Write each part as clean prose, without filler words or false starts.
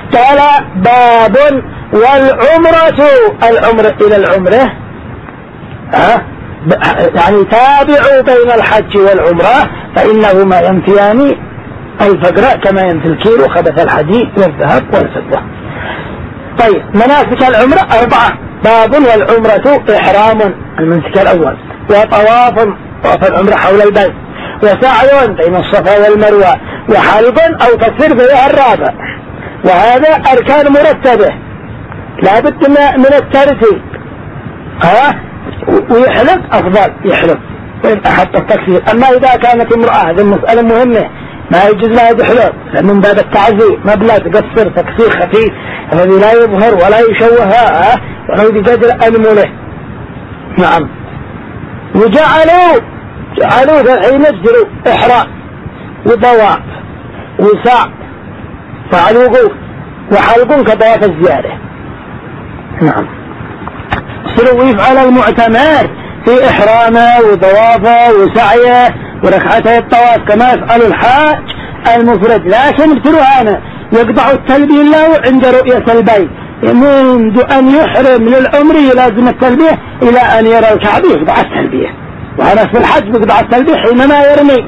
قال باب العمرة إلى العمرة يعني تابعوا بين الحج والعمرة فإنهما ينفيان الفقر كما ينفي الكيل وخبث الحديد والذهب والفضة. طيب مناسك العمرة 4. باب والعمرة إحرام المنسك الأول، وطواف العمرة حول البيت، وسعي بين الصفا والمروة، وحلق أو تكسير فيها الرابع. وهذا أركان مرتبة لا بد من الترتيب. ويحلق أفضل يحلق حتى التكسير. أما إذا كانت امرأة هذه المسألة مهمة ما يجوز لها تحلق من باب التعزير، ما بلا تقصر تكسير خفيف الذي لا يظهر ولا يشوهها ولو بقدر أنمله. نعم. وجعلوا الحين يجروا إحرام وطواف وسعي فعلوقوا وحلقوا كطواف الزيارة. نعم. سلوا يفعل المعتمر في إحرامه وطوافه وسعيه وركعته الطواف كما يفعل الحاج المفرد، لكن ابتلوهانا يقطع التلبية له عند رؤية البيت، منذ أن يحرم للعمر يلازم التلبية إلى أن يرى الكعبة يقطع التلبية. وهذا في الحج يقطع التلبية حينما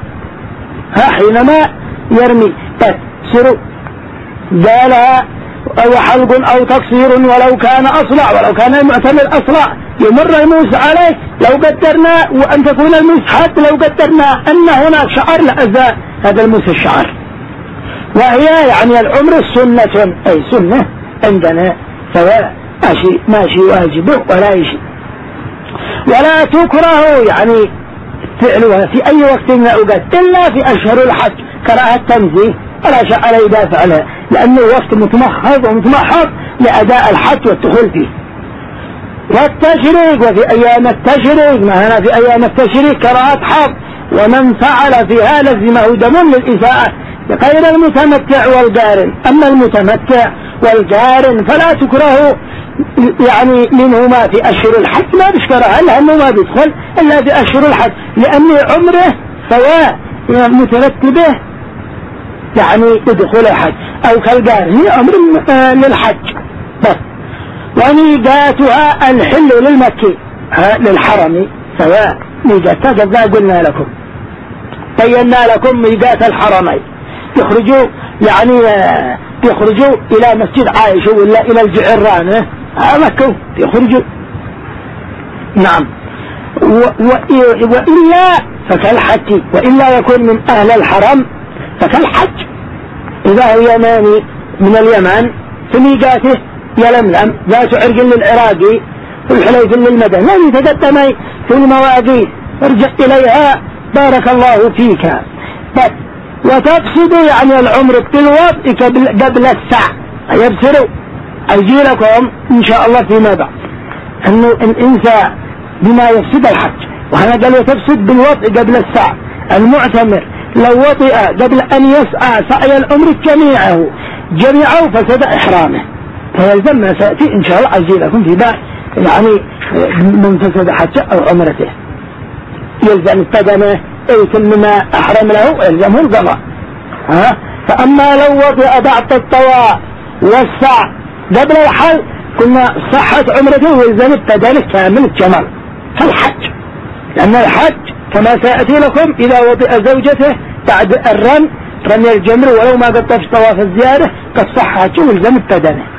يرمي بس سروا قالها أو حلق أو تقصير ولو كان أصلع، ولو كان المعتمر أصلع يمر الموس عليه لو قدرنا وأن تكون الموس حتى لو قدرنا أن هناك شعر لأزاء هذا الموس الشعر. وهي يعني العمر سنة أي سنة عندنا سواء ماشي واجبه ولا شيء، ولا تكره يعني فعلها في أي وقت من الأوقات إلا في أشهر الحج كراهة تنزيه ولا شيء عليه يدافع له، لأنه وقت متمحض لأداء الحج والدخول فيه. والتشريق وفي أيام التشريق ما هنا في أيام التشريق كراهة حظ، ومن فعل فيها لزمه دم للإساءة غير المتمتع والقارن. أما المتمتع والقارن فلا تكره يعني منهما في أشهر الحج ما بشكرها لأنه ما بيدخل إلا في أشهر الحج، لأن عمره سواء مترتبه يعني يدخل الحج أو كالقارن هي أمر للحج بس. وميقاتها الحل للمكي للحرم سواء ميقاتها كذا قلنا لكم بينا لكم ميقات الحرمين يخرجوا إلى مسجد عائشة ولا إلى الجعرانة مكة يخرجوا. نعم. وإلا فكالحج، وإلا يكون من أهل الحرم فكالحج إذا هو يماني من اليمن في ميقاته يلملم ذات عرق للعراقي والحليف للمدن يعني تقدم في المواقيت ارجع إليها بارك الله فيك بس. وتقصد يعني العمر بالوضع قبل الساعة يبصروا أجي لكم إن شاء الله فيما بعد أنه الإنسان بما يفسد الحج، وهنا قال وتفسد بالوضع قبل الساعة. المعتمر لو وطئ قبل أن يسعى سعي العمر جميعه فسد إحرامه، فيلزم ما سأتي إن شاء الله أجي لكم في بعد يعني من فسد حجه أو عمرته يلزم التدمه ثم ما أحرم له يلزمه القضاء. فأما لو وطئ بعد الطواف والسعي قبل الحل قلنا صحت عمرته ويلزم التدمه كامل الجمال كالحج، لأن الحج كما سيأتي لكم إذا وطئ زوجته بعد رمي الجمر ولو ما قد طاف طواف الزيارة قد صح حجه ويلزم التدمه.